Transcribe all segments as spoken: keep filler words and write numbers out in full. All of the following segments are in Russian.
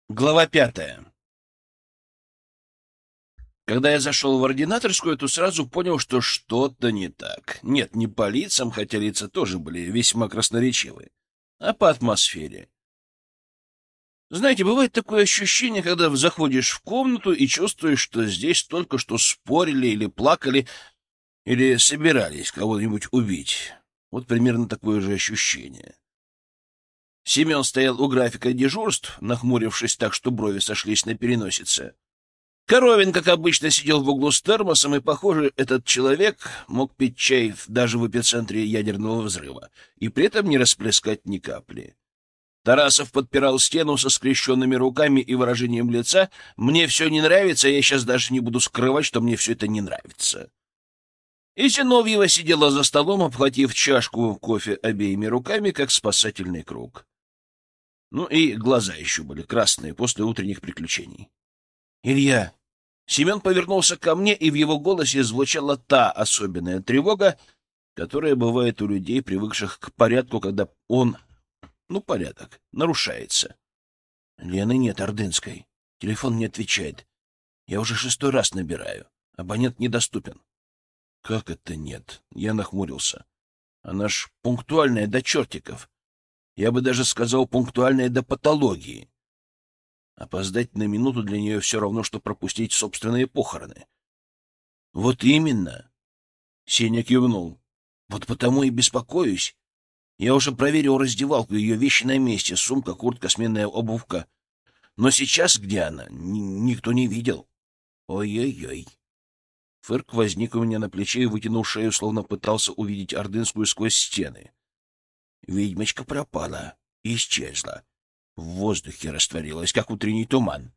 Глава пятая. Когда я зашел в ординаторскую, то сразу понял, что что-то не так. Нет, не по лицам, хотя лица тоже были весьма красноречивы, а по атмосфере. Знаете, бывает такое ощущение, когда заходишь в комнату и чувствуешь, что здесь только что спорили или плакали, или собирались кого-нибудь убить. Вот примерно такое же ощущение. Семен стоял у графика дежурств, нахмурившись так, что брови сошлись на переносице. Коровин, как обычно, сидел в углу с термосом, и, похоже, этот человек мог пить чай даже в эпицентре ядерного взрыва и при этом не расплескать ни капли. Тарасов подпирал стену со скрещенными руками и выражением лица: «Мне все не нравится, я сейчас даже не буду скрывать, что мне все это не нравится». И Зиновьева сидела за столом, обхватив чашку кофе обеими руками, как спасательный круг. Ну и глаза еще были красные после утренних приключений. «Илья!» Семен повернулся ко мне, и в его голосе звучала та особенная тревога, которая бывает у людей, привыкших к порядку, когда он, ну, порядок, нарушается. «Лены нет, Ордынской. Телефон не отвечает. Я уже шестой раз набираю. Абонент недоступен». «Как это нет?» Я нахмурился. «Она ж пунктуальная до чертиков. Я бы даже сказал, пунктуальная до патологии. Опоздать на минуту для нее все равно, что пропустить собственные похороны». «Вот именно!» — Сеня кивнул. «Вот потому и беспокоюсь. Я уже проверил раздевалку, ее вещи на месте, сумка, куртка, сменная обувка. Но сейчас где она, Н- никто не видел». «Ой-ой-ой!» Фырк возник у меня на плече и вытянул шею, словно пытался увидеть Ордынскую сквозь стены. Ведьмочка пропала, исчезла. В воздухе растворилась, как утренний туман.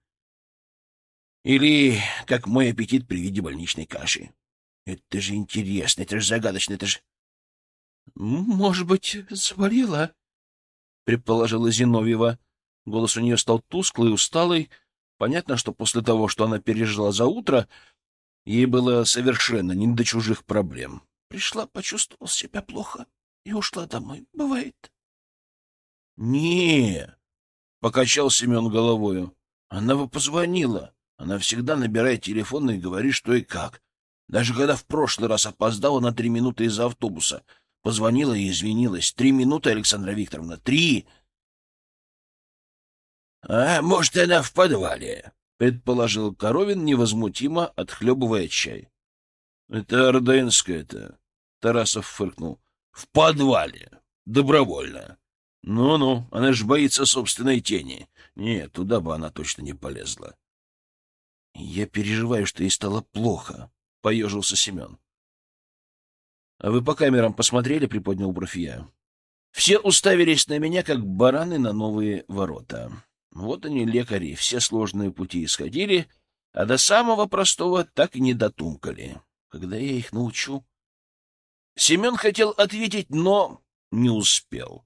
Или как мой аппетит при виде больничной каши. Это же интересно, это же загадочно, это же... — Может быть, заболела? — предположила Зиновьева. Голос у нее стал тусклый, усталый. Понятно, что после того, что она пережила за утро, ей было совершенно не до чужих проблем. Пришла, почувствовала себя плохо и ушла домой. Бывает. — Не, — покачал Семен головою. — Она бы позвонила. Она всегда набирает телефон и говорит, что и как. Даже когда в прошлый раз опоздала на три минуты из-за автобуса. Позвонила и извинилась. Три минуты, Александра Викторовна, три. — А может, она в подвале, — предположил Коровин, невозмутимо отхлебывая чай. — Это Ордынская-то, — Тарасов фыркнул. — В подвале. Добровольно. Ну-ну, она ж боится собственной тени. Нет, туда бы она точно не полезла. — Я переживаю, что ей стало плохо, — поежился Семен. — А вы по камерам посмотрели? — приподнял бровь я. Все уставились на меня, как бараны на новые ворота. Вот они, лекари, все сложные пути исходили, а до самого простого так и не дотумкали. Когда я их научу? Семен хотел ответить, но не успел.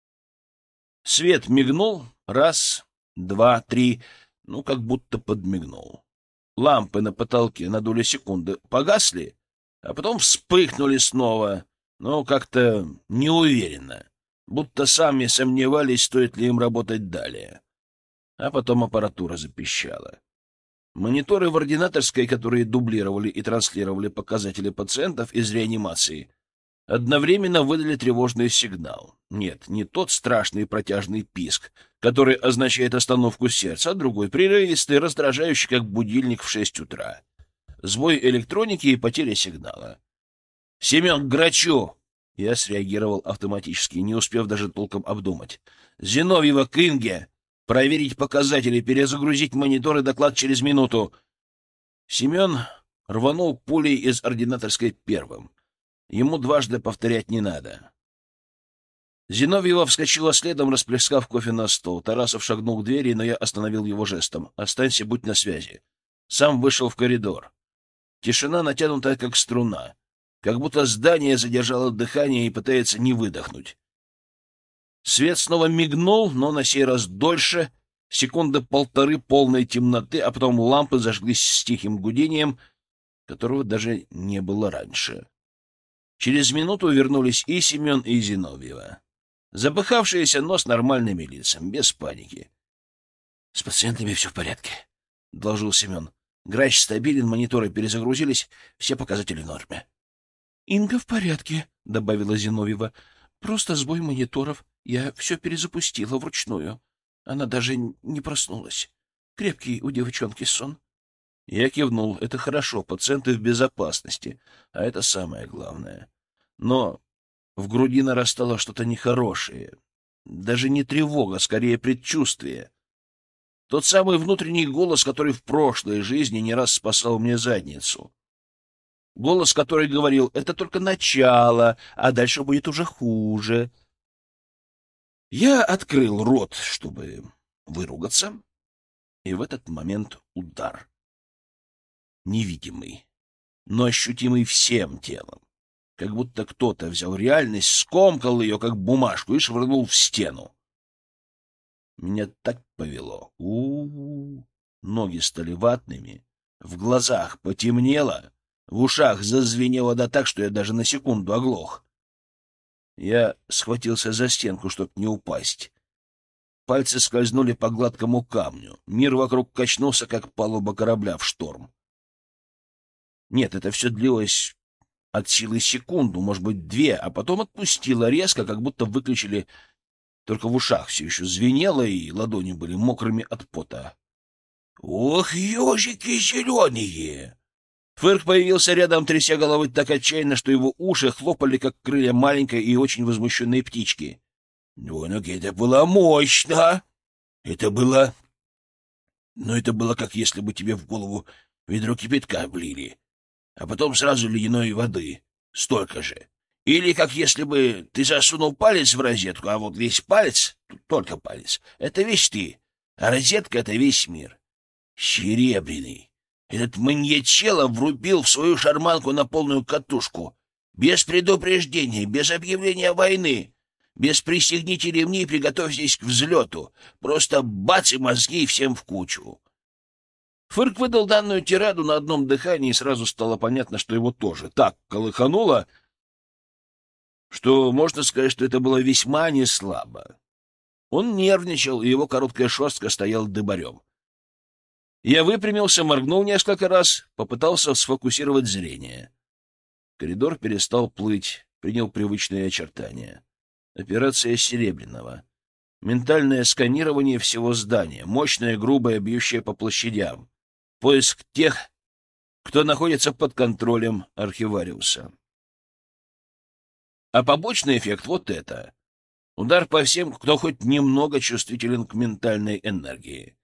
Свет мигнул. Раз, два, три. Ну, как будто подмигнул. Лампы на потолке на долю секунды погасли, а потом вспыхнули снова, но как-то неуверенно, будто сами сомневались, стоит ли им работать далее. А потом аппаратура запищала. Мониторы в ординаторской, которые дублировали и транслировали показатели пациентов из реанимации, одновременно выдали тревожный сигнал. Нет, не тот страшный протяжный писк, который означает остановку сердца, а другой, прерывистый, раздражающий, как будильник в шесть утра. Сбой электроники и потеря сигнала. «Семен, к грачу!» Я среагировал автоматически, не успев даже толком обдумать. «Зиновьева, к Инге! Проверить показатели, перезагрузить монитор и доклад через минуту!» Семен рванул пулей из ординаторской первым. Ему дважды повторять не надо. Зиновьева вскочила следом, расплескав кофе на стол. Тарасов шагнул к двери, но я остановил его жестом. «Останься, будь на связи». Сам вышел в коридор. Тишина натянутая, как струна. Как будто здание задержало дыхание и пытается не выдохнуть. Свет снова мигнул, но на сей раз дольше. Секунды полторы полной темноты, а потом лампы зажглись с тихим гудением, которого даже не было раньше. Через минуту вернулись и Семен, и Зиновьева. Запыхавшиеся, но с нормальными лицами, без паники. С пациентами все в порядке, — доложил Семен. Грач стабилен, мониторы перезагрузились, все показатели в норме. — Инга в порядке, — добавила Зиновьева. — Просто сбой мониторов. Я все перезапустила вручную. Она даже не проснулась. Крепкий у девчонки сон. Я кивнул. Это хорошо, пациенты в безопасности, а это самое главное. Но в груди нарастало что-то нехорошее. Даже не тревога, скорее предчувствие. Тот самый внутренний голос, который в прошлой жизни не раз спасал мне задницу. Голос, который говорил: это только начало, а дальше будет уже хуже. Я открыл рот, чтобы выругаться, и в этот момент удар. Невидимый, но ощутимый всем телом. Как будто кто-то взял реальность, скомкал ее, как бумажку, и швырнул в стену. Меня так повело. У-у-у. Ноги стали ватными, в глазах потемнело, в ушах зазвенело да так, что я даже на секунду оглох. Я схватился за стенку, чтоб не упасть. Пальцы скользнули по гладкому камню. Мир вокруг качнулся, как палуба корабля в шторм. Нет, это все длилось от силы секунду, может быть, две, а потом отпустило резко, как будто выключили. Только в ушах все еще звенело, и ладони были мокрыми от пота. «Ох, ежики зеленые!» Фырк появился рядом, тряся головой так отчаянно, что его уши хлопали, как крылья маленькой и очень возмущенной птички. «Ну, ну, это было мощно! Это было... Ну, это было, как если бы тебе в голову ведро кипятка влили, а потом сразу ледяной воды. Столько же. Или как если бы ты засунул палец в розетку, а вот весь палец, только палец, — это весь ты, а розетка — это весь мир. Серебряный. Этот маньячело врубил в свою шарманку на полную катушку. Без предупреждения, без объявления войны, без «пристегните ремни и приготовьтесь к взлету». Просто бац и мозги всем в кучу. Фырк выдал данную тираду на одном дыхании, и сразу стало понятно, что его тоже так колыхануло, что можно сказать, что это было весьма неслабо. Он нервничал, и его короткая шерстка стояла дыбарем. Я выпрямился, моргнул несколько раз, попытался сфокусировать зрение. Коридор перестал плыть, принял привычные очертания. Операция Серебряного. Ментальное сканирование всего здания, мощное, грубое, бьющее по площадям. Поиск тех, кто находится под контролем архивариуса. А побочный эффект — вот это. Удар по всем, кто хоть немного чувствителен к ментальной энергии.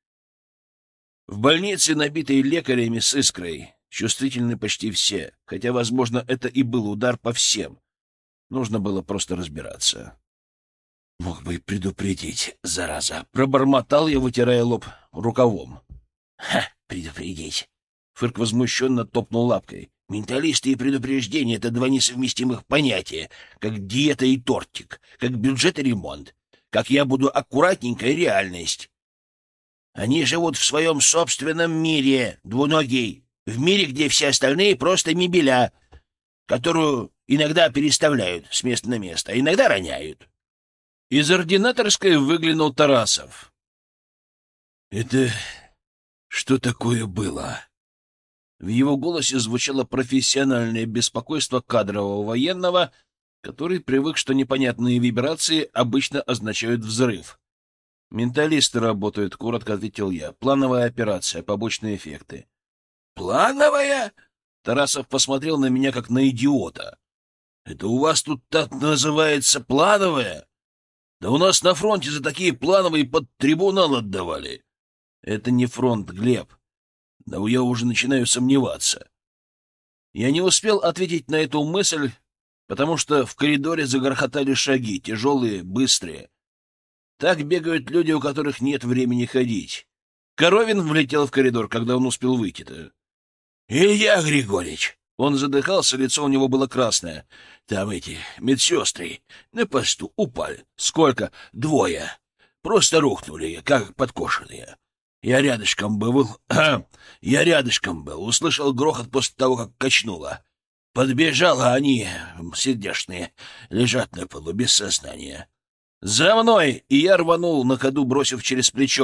В больнице, набитой лекарями с искрой, чувствительны почти все, хотя, возможно, это и был удар по всем. Нужно было просто разбираться. Мог бы и предупредить, зараза. Пробормотал я, вытирая лоб рукавом. Ха, предупредить. Фырк возмущенно топнул лапкой. Менталисты и предупреждение — это два несовместимых понятия, как диета и тортик, как бюджет и ремонт, как я буду аккуратненько и реальность. Они живут в своем собственном мире, двуногий, в мире, где все остальные просто мебеля, которую иногда переставляют с места на место, а иногда роняют. Из ординаторской выглянул Тарасов. — Это что такое было? В его голосе звучало профессиональное беспокойство кадрового военного, который привык, что непонятные вибрации обычно означают взрыв. «Менталисты работают», — коротко ответил я. «Плановая операция, побочные эффекты». «Плановая?» Тарасов посмотрел на меня, как на идиота. «Это у вас тут так называется плановая? Да у нас на фронте за такие плановые под трибунал отдавали». «Это не фронт, Глеб. Да я уже начинаю сомневаться». Я не успел ответить на эту мысль, потому что в коридоре загрохотали шаги, тяжелые, быстрые. Так бегают люди, у которых нет времени ходить. Коровин влетел в коридор, когда он успел выйти-то. — Илья Григорьевич! Он задыхался, лицо у него было красное. — Там эти медсестры на посту упали. — Сколько? — Двое. Просто рухнули, как подкошенные. Я рядышком был. Я рядышком был. Услышал грохот после того, как качнуло. Подбежал, а они, сердечные, лежат на полу без сознания. «За мной!» И я рванул на ходу, бросив через плечо.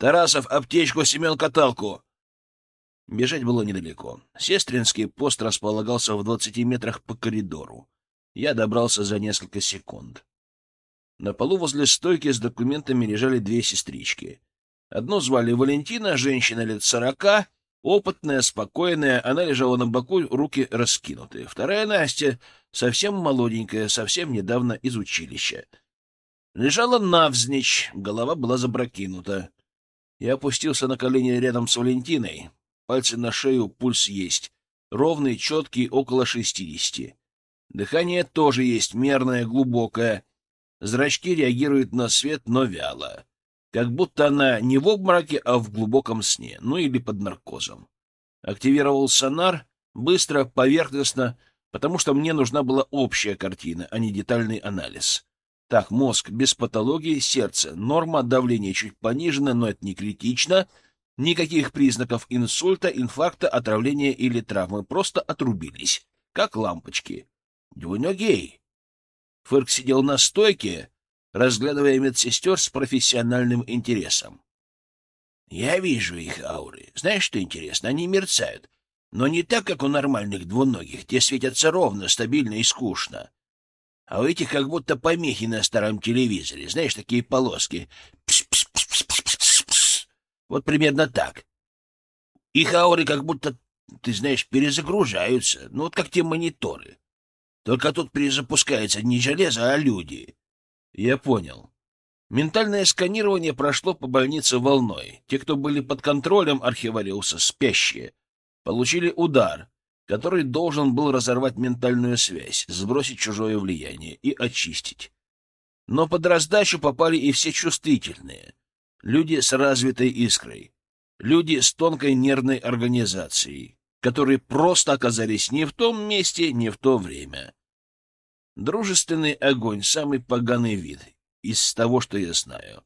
Тарасов, аптечку, Семен, каталку. Бежать было недалеко. Сестринский пост располагался в двадцати метрах по коридору. Я добрался за несколько секунд. На полу возле стойки с документами лежали две сестрички. Одну звали Валентина, женщина лет сорока, опытная, спокойная, она лежала на боку, руки раскинуты. Вторая Настя, совсем молоденькая, совсем недавно из училища. Лежала навзничь, голова была запрокинута. Я опустился на колени рядом с Валентиной. Пальцы на шею, пульс есть. Ровный, четкий, около шестидесяти. Дыхание тоже есть, мерное, глубокое. Зрачки реагируют на свет, но вяло. Как будто она не в обмороке, а в глубоком сне, ну или под наркозом. Активировал сонар, быстро, поверхностно, потому что мне нужна была общая картина, а не детальный анализ. Так, мозг без патологии, сердце, норма, давление чуть понижено, но это не критично. Никаких признаков инсульта, инфаркта, отравления или травмы, просто отрубились, как лампочки. Двуногий. Фырк сидел на стойке, разглядывая медсестер с профессиональным интересом. Я вижу их ауры. Знаешь, что интересно? Они мерцают, но не так, как у нормальных двуногих. Те светятся ровно, стабильно и скучно. А у этих как будто помехи на старом телевизоре. Знаешь, такие полоски. Пс-пс-пс-пс-пс-пс-пс. Вот примерно так. Их ауры как будто, ты знаешь, перезагружаются. Ну, вот как те мониторы. Только тут перезапускается не железо, а люди. Я понял. Ментальное сканирование прошло по больнице волной. Те, кто были под контролем архивариуса, спящие, получили удар, который должен был разорвать ментальную связь, сбросить чужое влияние и очистить. Но под раздачу попали и все чувствительные. Люди с развитой искрой. Люди с тонкой нервной организацией, которые просто оказались не в том месте, не в то время. Дружественный огонь — самый поганый вид из того, что я знаю.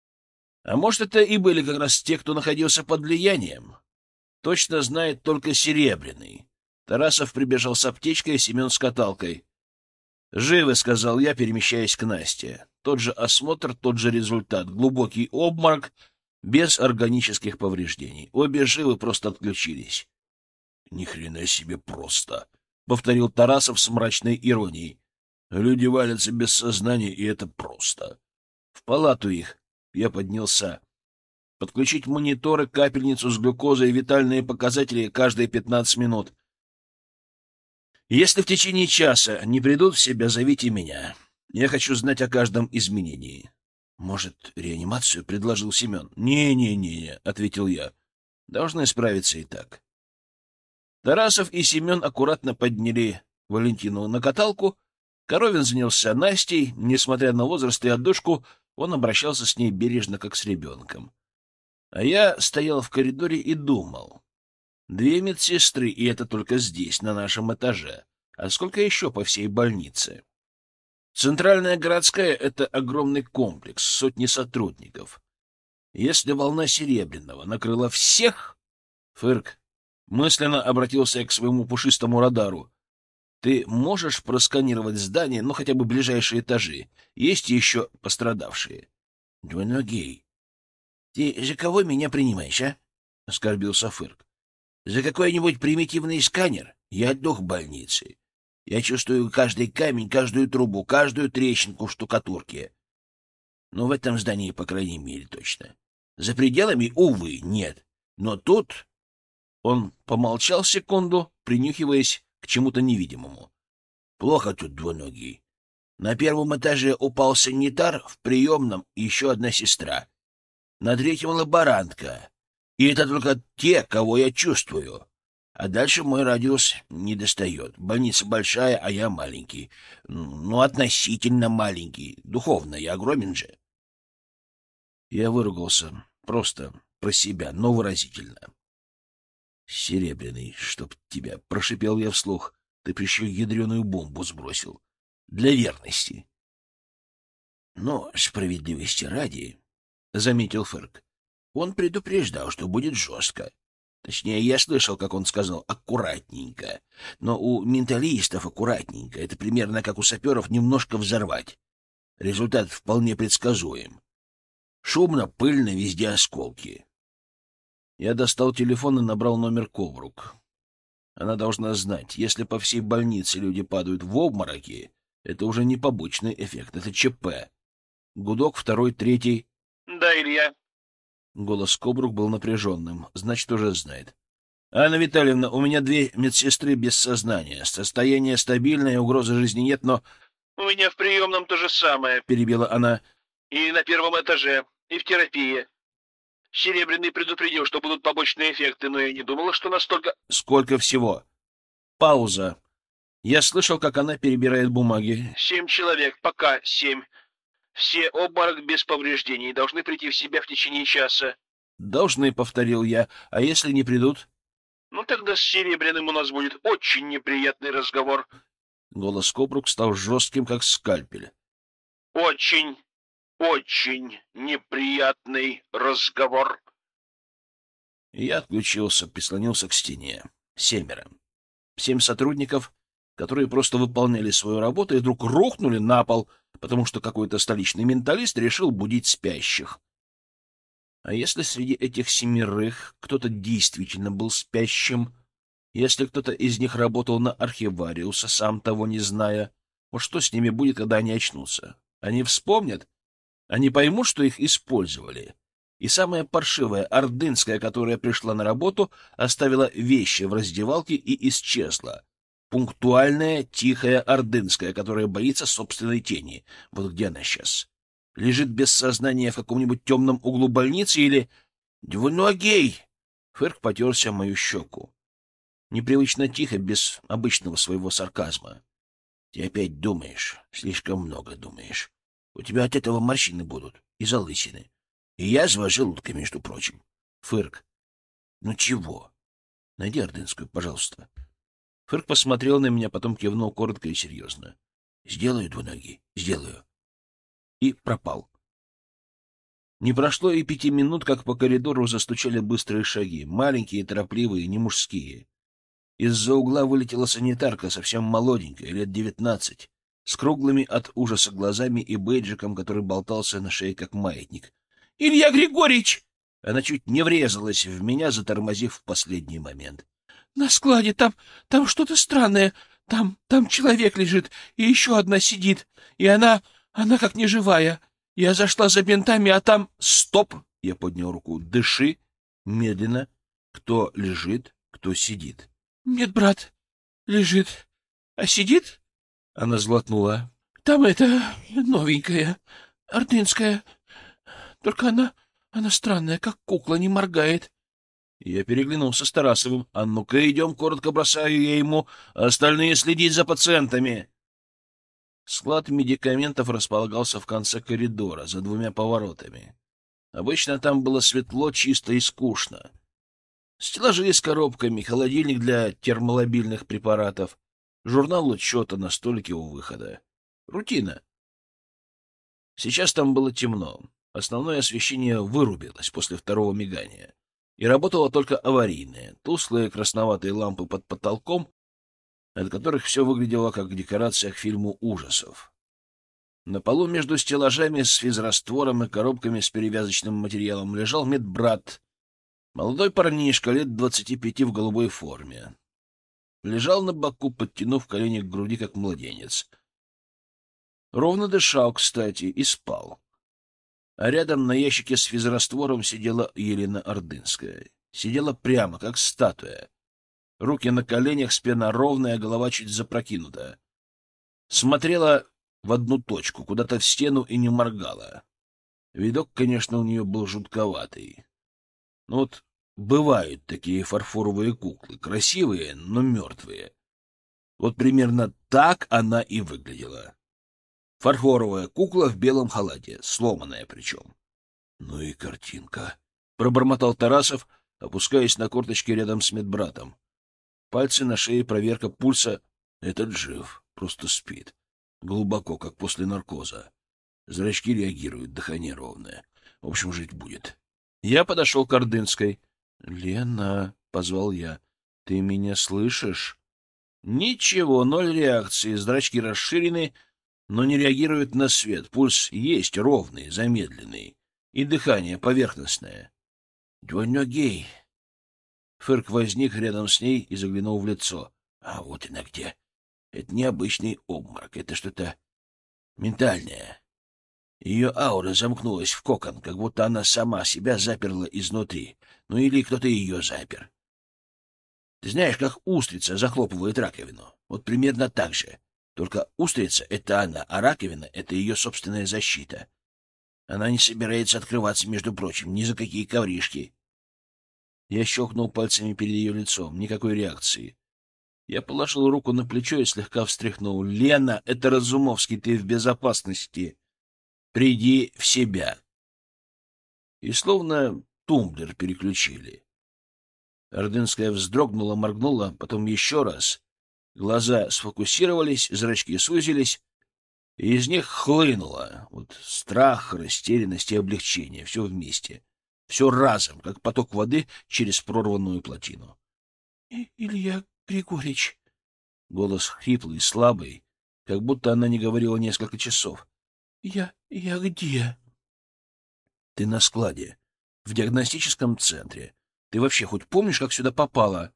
А может, это и были как раз те, кто находился под влиянием? Точно знает только Серебряный. Тарасов прибежал с аптечкой, Семен с каталкой. «Живы», — сказал я, перемещаясь к Насте. Тот же осмотр, тот же результат. Глубокий обморок, без органических повреждений. Обе живы, просто отключились. «Ни хрена себе просто», — повторил Тарасов с мрачной иронией. «Люди валятся без сознания, и это просто. В палату их». Я поднялся. Подключить мониторы, капельницу с глюкозой, витальные показатели каждые пятнадцать минут. Если в течение часа не придут в себя, зовите меня. Я хочу знать о каждом изменении. — Может, реанимацию? — предложил Семен. «Не-не-не», — ответил я. «Должны справиться и так». Тарасов и Семен аккуратно подняли Валентину на каталку. Коровин занялся Настей. Несмотря на возраст и отдышку, он обращался с ней бережно, как с ребенком. А я стоял в коридоре и думал. Две медсестры, и это только здесь, на нашем этаже. А сколько еще по всей больнице? Центральная городская — это огромный комплекс, сотни сотрудников. Если волна Серебряного накрыла всех... Фырк мысленно обратился я к своему пушистому радару. Ты можешь просканировать здание, ну хотя бы ближайшие этажи? Есть еще пострадавшие? — Двуногий. — Ты за кого меня принимаешь, а? — оскорбился Фырк. — За какой-нибудь примитивный сканер? Я дух больницы. Я чувствую каждый камень, каждую трубу, каждую трещинку в штукатурке. Ну, в этом здании, по крайней мере, точно. За пределами, увы, нет. Но тут... Он помолчал секунду, принюхиваясь к чему-то невидимому. Плохо тут, двуногий. На первом этаже упал санитар, в приемном еще одна сестра. На третьем лаборантка. И это только те, кого я чувствую. А дальше мой радиус не достает. Больница большая, а я маленький. Ну, относительно маленький. Духовно я огромен же. Я выругался. Просто про себя, но выразительно. «Серебряный, чтоб тебя!» — прошипел я вслух. «Ты б еще ядреную бомбу сбросил. Для верности». «Но справедливости ради», — заметил Фырк, — «он предупреждал, что будет жестко. Точнее, я слышал, как он сказал, аккуратненько. Но у менталистов аккуратненько — это примерно как у саперов немножко взорвать. Результат вполне предсказуем. Шумно, пыльно, везде осколки. Я достал телефон и набрал номер Коврук. Она должна знать, если по всей больнице люди падают в обмороки, это уже не побочный эффект, это ЧП. Гудок, второй, третий. — Да, Илья. Голос Коврук был напряженным, значит, уже знает. — Анна Витальевна, у меня две медсестры без сознания. Состояние стабильное, угрозы жизни нет, но... — У меня в приемном то же самое, — перебила она. — И на первом этаже, и в терапии. Серебряный предупредил, что будут побочные эффекты, но я не думала, что настолько... — Сколько всего? Пауза. Я слышал, как она перебирает бумаги. — Семь человек, пока семь. Все обморок без повреждений, должны прийти в себя в течение часа. — Должны, — повторил я. — А если не придут? — Ну, тогда с Серебряным у нас будет очень неприятный разговор. Голос Кобрук стал жестким, как скальпель. — Очень, очень неприятный разговор. Я отключился, прислонился к стене. Семеро. Семь сотрудников, которые просто выполняли свою работу и вдруг рухнули на пол, потому что какой-то столичный менталист решил будить спящих. А если среди этих семерых кто-то действительно был спящим, если кто-то из них работал на архивариуса, сам того не зная, вот что с ними будет, когда они очнутся? Они вспомнят? Они поймут, что их использовали? И самая паршивая, ордынская, которая пришла на работу, оставила вещи в раздевалке и исчезла. Пунктуальная, тихая ордынская, которая боится собственной тени. Вот где она сейчас? Лежит без сознания в каком-нибудь темном углу больницы или... Двуногий! Фырк потерся в мою щеку. Непривычно тихо, без обычного своего сарказма. Ты опять думаешь, слишком много думаешь. У тебя от этого морщины будут и залысины. И язва желудка, между прочим. Фырк. Ну чего? Найди ордынскую, пожалуйста. Фырк посмотрел на меня, потом кивнул коротко и серьезно. Сделаю, двуногий, сделаю. И пропал. Не прошло и пяти минут, как по коридору застучали быстрые шаги, маленькие, торопливые, не мужские. Из-за угла вылетела санитарка, совсем молоденькая, лет девятнадцать, с круглыми от ужаса глазами и бейджиком, который болтался на шее, как маятник. — Илья Григорьевич! Она чуть не врезалась в меня, затормозив в последний момент. — На складе там, там что-то странное. Там, там человек лежит, и еще одна сидит. И она, она как неживая. Я зашла за бинтами, а там... — Стоп! — я поднял руку. — Дыши. Медленно. Кто лежит, кто сидит. — Медбрат лежит. А сидит? Она сглотнула. — Там это новенькая, ордынская. Только она, она странная, как кукла, не моргает. Я переглянулся с Тарасовым. — А ну-ка, идем, коротко бросаю я ему. Остальные следить за пациентами. Склад медикаментов располагался в конце коридора, за двумя поворотами. Обычно там было светло, чисто и скучно. Стеллажи с коробками, холодильник для термолобильных препаратов, журнал учета на столике у выхода. Рутина. Сейчас там было темно. Основное освещение вырубилось после второго мигания. И работало только аварийное, тусклые красноватые лампы под потолком, от которых все выглядело как декорация к фильму ужасов. На полу между стеллажами с физраствором и коробками с перевязочным материалом лежал медбрат, молодой парнишка лет двадцати пяти в голубой форме. Лежал на боку, подтянув колени к груди, как младенец. Ровно дышал, кстати, и спал. А рядом на ящике с физраствором сидела Елена Ордынская. Сидела прямо, как статуя. Руки на коленях, спина ровная, голова чуть запрокинута. Смотрела в одну точку, куда-то в стену, и не моргала. Видок, конечно, у нее был жутковатый. Ну вот бывают такие фарфоровые куклы, красивые, но мертвые. Вот примерно так она и выглядела. Фарфоровая кукла в белом халате, сломанная причем. — Ну и картинка! — пробормотал Тарасов, опускаясь на корточки рядом с медбратом. Пальцы на шее, проверка пульса. Этот жив, просто спит. Глубоко, как после наркоза. Зрачки реагируют, дыхание ровное. В общем, жить будет. Я подошел к Ордынской. — Лена, — позвал я, — ты меня слышишь? Ничего, ноль реакции, зрачки расширены, но не реагируют на свет. Пульс есть ровный, замедленный. и дыхание поверхностное. Двуногий. Фырк возник рядом с ней и заглянул в лицо. А вот она где. Это необычный обморок, это что-то ментальное. Ее аура замкнулась в кокон, как будто она сама себя заперла изнутри. Ну или кто-то ее запер. Ты знаешь, как устрица захлопывает раковину? Вот примерно так же. Только устрица — это она, а раковина — это ее собственная защита. Она не собирается открываться, между прочим, ни за какие ковришки. Я щелкнул пальцами перед ее лицом. Никакой реакции. Я положил руку на плечо и слегка встряхнул. «Лена, это Разумовский, ты в безопасности. Приди в себя». И словно тумблер переключили. Ордынская вздрогнула, моргнула, потом еще раз. Глаза сфокусировались, зрачки сузились, и из них хлынуло. Вот страх, растерянность и облегчение. Все вместе. Все разом, как поток воды через прорванную плотину. — Илья Григорьевич. Голос хриплый, слабый, как будто она не говорила несколько часов. — Я... я где? — Ты на складе, в диагностическом центре. Ты вообще хоть помнишь, как сюда попала?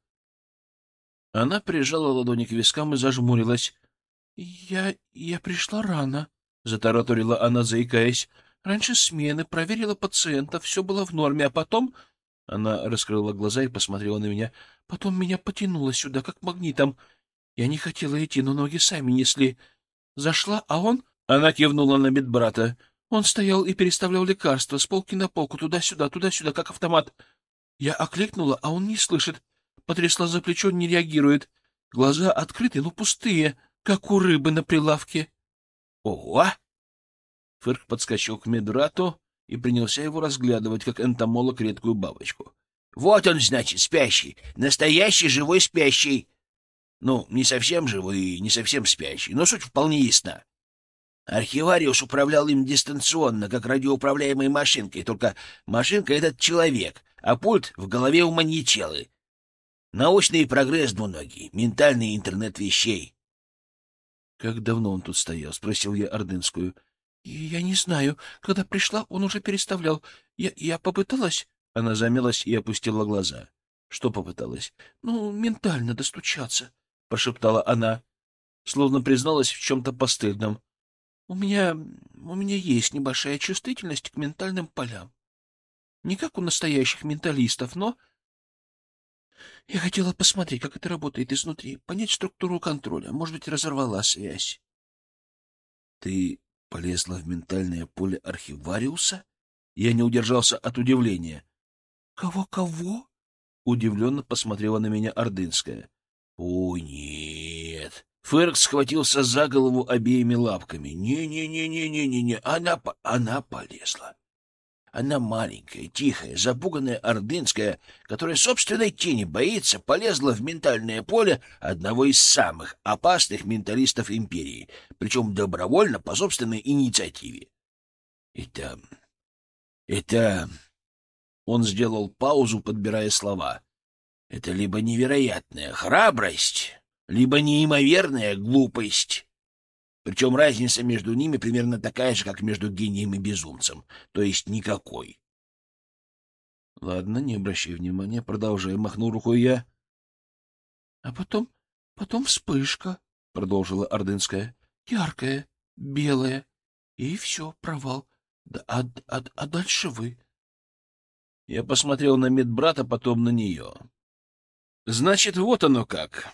Она прижала ладони к вискам и зажмурилась. — Я... я пришла рано, — затараторила она, заикаясь. — Раньше смены, проверила пациента, все было в норме, а потом... Она раскрыла глаза и посмотрела на меня. Потом меня потянуло сюда, как магнитом. Я не хотела идти, но ноги сами несли. Зашла, а он... Она кивнула на медбрата. Он стоял и переставлял лекарства с полки на полку, туда-сюда, туда-сюда, как автомат. Я окликнула, а он не слышит. Потрясла за плечо, не реагирует. Глаза открыты, но пустые, как у рыбы на прилавке. — Ого! Фырк подскочил к медбрату и принялся его разглядывать, как энтомолог редкую бабочку. — Вот он, значит, спящий. Настоящий живой спящий. Ну, не совсем живой и не совсем спящий, но суть вполне ясна. Архивариус управлял им дистанционно, как радиоуправляемой машинкой, только машинка — этот человек, а пульт в голове у маньячелы. Научный прогресс двуногий, ментальный интернет вещей. — Как давно он тут стоял? — спросил я Ордынскую. — Я не знаю. Когда пришла, он уже переставлял. Я, я попыталась... Она замялась и опустила глаза. — Что попыталась? — Ну, ментально достучаться, — прошептала она, словно призналась в чем-то постыдном. — У меня... у меня есть небольшая чувствительность к ментальным полям. Не как у настоящих менталистов, но... Я хотела посмотреть, как это работает изнутри, понять структуру контроля. Может быть, разорвала связь. — Ты полезла в ментальное поле архивариуса? Я не удержался от удивления. «Кого, — Кого-кого? — удивленно посмотрела на меня Ордынская. — О, нет! Ферк схватился за голову обеими лапками. Не-не-не-не-не-не-не, она, она полезла. Она маленькая, тихая, запуганная Ордынская, которая собственной тени боится, полезла в ментальное поле одного из самых опасных менталистов империи, причем добровольно, по собственной инициативе. Это... это... Он сделал паузу, подбирая слова. Это либо невероятная храбрость, либо неимоверная глупость. Причем разница между ними примерно такая же, как между гением и безумцем, то есть никакой. — Ладно, не обращай внимания, продолжай, — махнул рукой я. — А потом, потом вспышка, — продолжила Ордынская, — яркая, белая, и все, провал. Да, а, а, а дальше вы. Я посмотрел на медбрата, потом на нее. — Значит, вот оно как.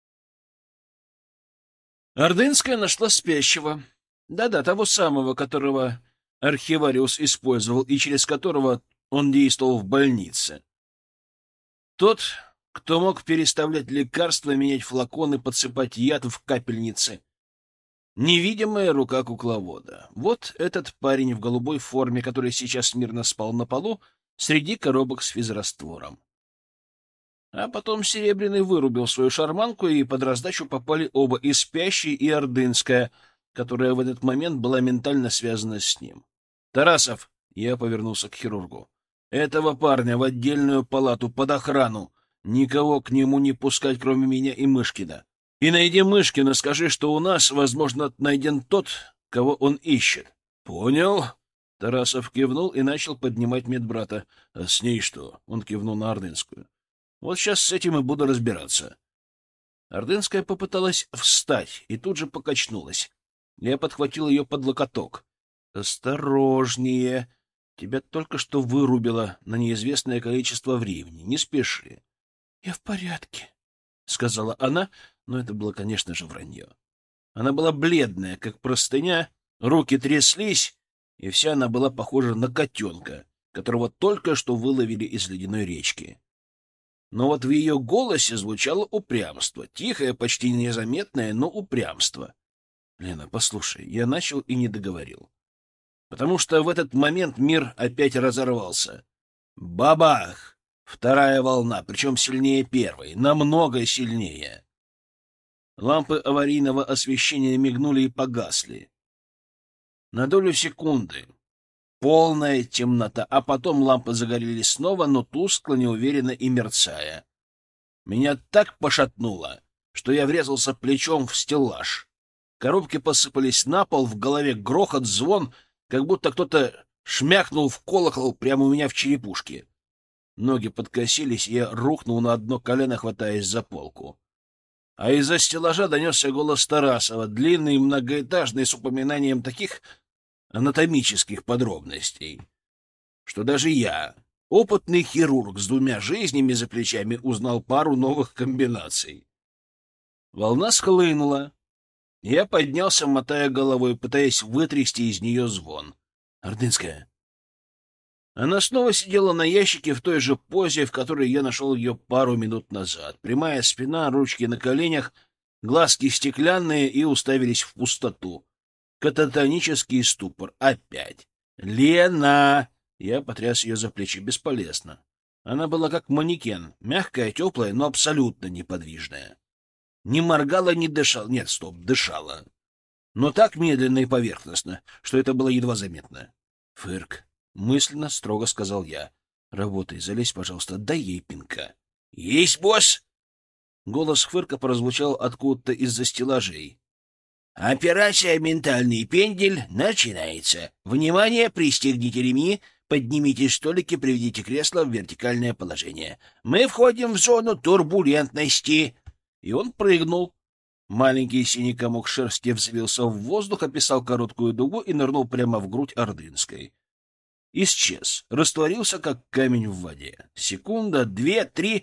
Ордынская нашла спящего. Да-да, того самого, которого архивариус использовал и через которого он действовал в больнице. Тот, кто мог переставлять лекарства, менять флаконы, подсыпать яд в капельницы. Невидимая рука кукловода. Вот этот парень в голубой форме, который сейчас мирно спал на полу среди коробок с физраствором. А потом Серебряный вырубил свою шарманку, и под раздачу попали оба, и Спящий, и Ордынская, которая в этот момент была ментально связана с ним. «Тарасов!» — я повернулся к хирургу. «Этого парня в отдельную палату под охрану. Никого к нему не пускать, кроме меня и Мышкина. И найди Мышкина, скажи, что у нас, возможно, найден тот, кого он ищет». «Понял?» Тарасов кивнул и начал поднимать медбрата. — А с ней что? — он кивнул на Ордынскую. — Вот сейчас с этим и буду разбираться. Ордынская попыталась встать и тут же покачнулась. Я подхватил ее под локоток. — Осторожнее! Тебя только что вырубило на неизвестное количество времени. Не спеши. — Я в порядке, — сказала она, но это было, конечно же, вранье. Она была бледная, как простыня, руки тряслись, и вся она была похожа на котенка, которого только что выловили из ледяной речки. Но вот в ее голосе звучало упрямство, тихое, почти незаметное, но упрямство. — Лена, послушай, я начал и не договорил. Потому что в этот момент мир опять разорвался. Бабах! Вторая волна, причем сильнее первой, намного сильнее. Лампы аварийного освещения мигнули и погасли. На долю секунды полная темнота, а потом лампы загорелись снова, но тускло, неуверенно и мерцая. Меня так пошатнуло, что я врезался плечом в стеллаж. Коробки посыпались на пол, в голове грохот, звон, как будто кто-то шмякнул в колокол прямо у меня в черепушке. Ноги подкосились, и я рухнул на одно колено, хватаясь за полку. А из-за стеллажа донесся голос Тарасова, длинный и многоэтажный, с упоминанием таких анатомических подробностей, что даже я, опытный хирург с двумя жизнями за плечами, узнал пару новых комбинаций. Волна схлынула. Я поднялся, мотая головой, пытаясь вытрясти из нее звон. Ордынская. Она снова сидела на ящике в той же позе, в которой я нашел ее пару минут назад. Прямая спина, ручки на коленях, глазки стеклянные и уставились в пустоту. Кататонический ступор. Опять. «Лена!» Я потряс ее за плечи. Бесполезно. Она была как манекен. Мягкая, теплая, но абсолютно неподвижная. Не моргала, не дышала. Нет, стоп, дышала. Но так медленно и поверхностно, что это было едва заметно. «Фырк!» — мысленно строго сказал я. «Работай, залезь, пожалуйста, дай ей пинка». «Есть, босс!» Голос Фырка прозвучал откуда-то из-за стеллажей. «Операция «Ментальный пендель» начинается. Внимание, пристегните ремни, поднимите столики, приведите кресло в вертикальное положение. Мы входим в зону турбулентности». И он прыгнул. Маленький синий комок шерсти взвился в воздух, описал короткую дугу и нырнул прямо в грудь Ордынской. Исчез, растворился, как камень в воде. Секунда, две, три...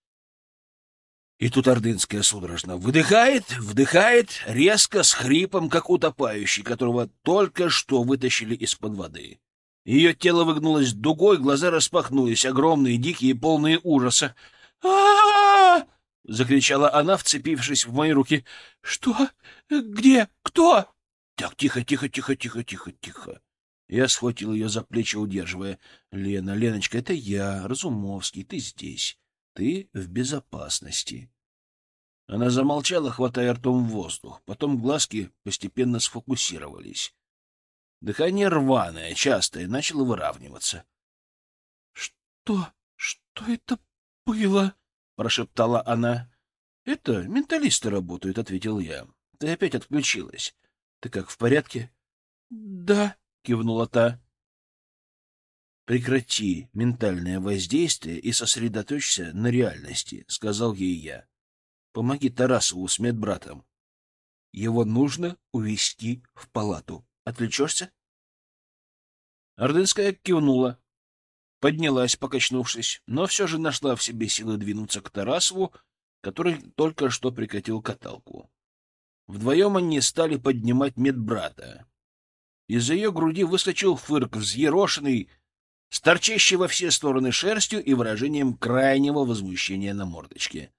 И тут Ордынская судорожно выдыхает, вдыхает, резко, с хрипом, как утопающий, которого только что вытащили из-под воды. Ее тело выгнулось дугой, глаза распахнулись, огромные, дикие, полные ужаса. а закричала она, вцепившись в мои руки. — Что? Где? Кто? — Так, тихо, тихо, тихо, тихо, тихо, тихо. Я схватил ее за плечи, удерживая. — Лена, Леночка, это я, Разумовский, ты здесь. Ты в безопасности. Она замолчала, хватая ртом воздух. Потом глазки постепенно сфокусировались. Дыхание рваное, частое, начало выравниваться. — Что? Что это было? — прошептала она. — Это менталисты работают, — ответил я. — Ты опять отключилась. Ты как, в порядке? — Да, — кивнула та. «Прекрати ментальное воздействие и сосредоточься на реальности», — сказал ей я. «Помоги Тарасову с медбратом. Его нужно увезти в палату. Отвлечешься?» Ордынская кивнула, поднялась, покачнувшись, но все же нашла в себе силы двинуться к Тарасову, который только что прикатил каталку. Вдвоем они стали поднимать медбрата. Из-за ее груди выскочил Фырк, взъерошенный, с торчащей во все стороны шерстью и выражением крайнего возмущения на мордочке.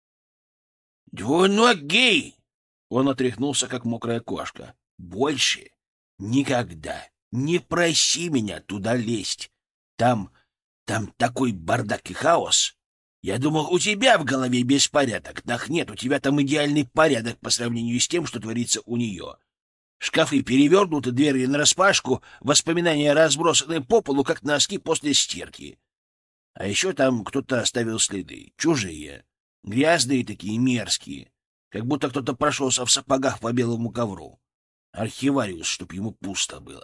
«Двуногий!» — он отряхнулся, как мокрая кошка. «Больше никогда не проси меня туда лезть. Там, там такой бардак и хаос. Я думал, у тебя в голове беспорядок. Так нет, у тебя там идеальный порядок по сравнению с тем, что творится у нее. Шкафы перевернуты, двери нараспашку, воспоминания разбросаны по полу, как носки после стирки. А еще там кто-то оставил следы, чужие, грязные такие, мерзкие, как будто кто-то прошелся в сапогах по белому ковру. Архивариус, чтоб ему пусто было.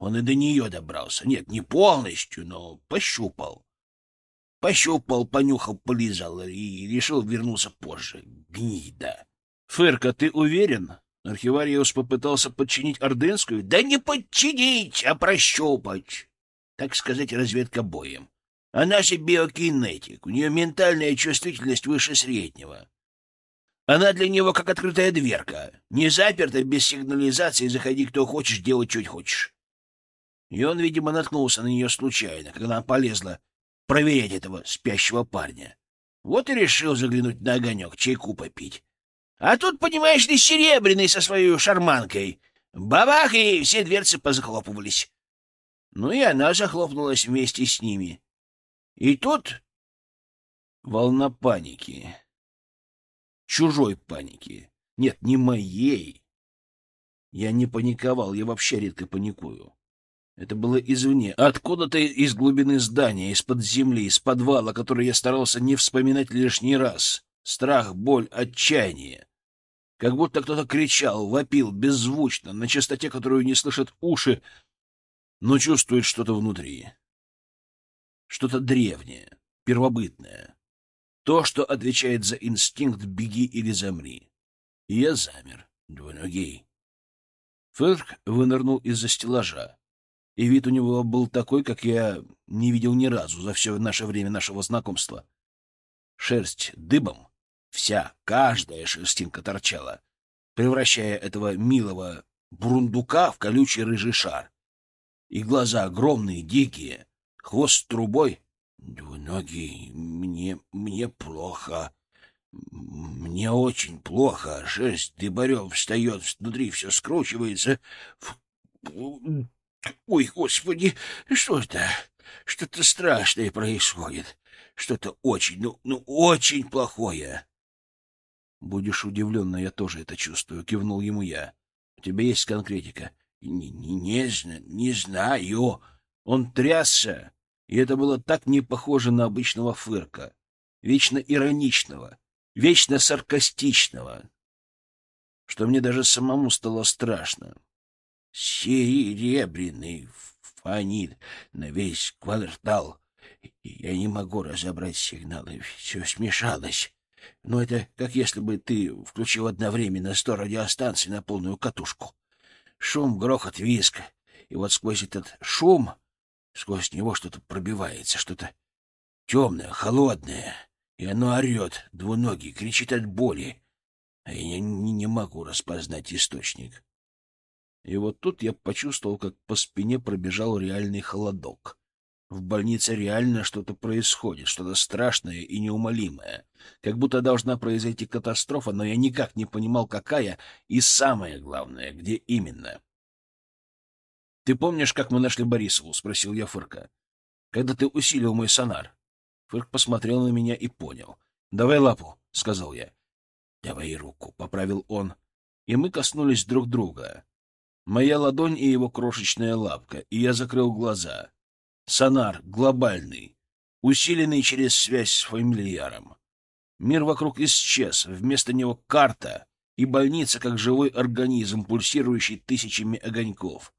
Он и до нее добрался. Нет, не полностью, но пощупал. Пощупал, понюхал, полизал и решил вернуться позже. Гнида. Фырка, ты уверен? Архивариус попытался подчинить Ордынскую. Да не подчинить, а прощупать. Так сказать, разведка боем. Она же биокинетик. У нее ментальная чувствительность выше среднего. Она для него как открытая дверка. Не заперта, без сигнализации, заходи кто хочешь, делай что хочешь. И он, видимо, наткнулся на нее случайно, когда она полезла проверять этого спящего парня. Вот и решил заглянуть на огонек, чайку попить. А тут, понимаешь ли, Серебряный со своей шарманкой. Бабах, и все дверцы позахлопывались. Ну и она захлопнулась вместе с ними. И тут волна паники. Чужой паники. Нет, не моей. Я не паниковал, я вообще редко паникую. Это было извне, откуда-то из глубины здания, из-под земли, из подвала, который я старался не вспоминать лишний раз. Страх, боль, отчаяние. Как будто кто-то кричал, вопил, беззвучно, на частоте, которую не слышат уши, но чувствует что-то внутри. Что-то древнее, первобытное. То, что отвечает за инстинкт «беги или замри». И я замер, двуногий. Фырк вынырнул из-за стеллажа. И вид у него был такой, как я не видел ни разу за все наше время нашего знакомства. Шерсть дыбом, вся, каждая шерстинка торчала, превращая этого милого бурундука в колючий рыжий шар. И глаза огромные, дикие, хвост трубой. Двуногий, мне, мне плохо. Мне очень плохо. Шерсть дыбарем встает, внутри все скручивается. Ой, Господи, что это? Что-то страшное происходит. Что-то очень, ну, ну, очень плохое. Будешь удивлен, но я тоже это чувствую, кивнул ему я. У тебя есть конкретика? Не, не, не, не знаю. Он трясся, и это было так не похоже на обычного Фырка. Вечно ироничного, вечно саркастичного, что мне даже самому стало страшно. Серебряный фонит на весь квартал. Я не могу разобрать сигналы, все смешалось. Но это как если бы ты включил одновременно сто радиостанций на полную катушку. Шум, грохот, визг. И вот сквозь этот шум, сквозь него что-то пробивается, что-то темное, холодное. И оно орет, двуногий, кричит от боли. А я не, не могу распознать источник. И вот тут я почувствовал, как по спине пробежал реальный холодок. В больнице реально что-то происходит, что-то страшное и неумолимое. Как будто должна произойти катастрофа, но я никак не понимал, какая, и самое главное, где именно. — Ты помнишь, как мы нашли Борисову? — спросил я Фырка. — Когда ты усилил мой сонар. Фырк посмотрел на меня и понял. — Давай лапу, — сказал я. — Давай руку, — поправил он. И мы коснулись друг друга. Моя ладонь и его крошечная лапка, и я закрыл глаза. Сонар глобальный, усиленный через связь с фамильяром. Мир вокруг исчез, вместо него карта и больница, как живой организм, пульсирующий тысячами огоньков.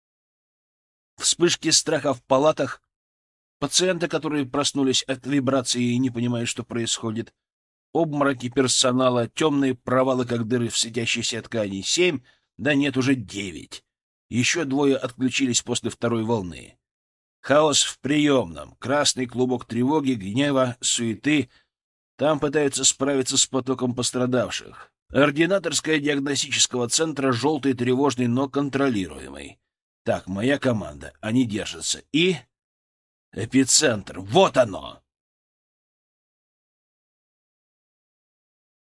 Вспышки страха в палатах, пациенты, которые проснулись от вибрации и не понимают, что происходит, обмороки персонала, темные провалы, как дыры в светящейся ткани. Семь, да нет, уже девять. Еще двое отключились после второй волны. Хаос в приемном, красный клубок тревоги, гнева, суеты. Там пытаются справиться с потоком пострадавших. Ординаторская диагностического центра желтый, тревожный, но контролируемый. Так, моя команда, они держатся. И... эпицентр, вот оно!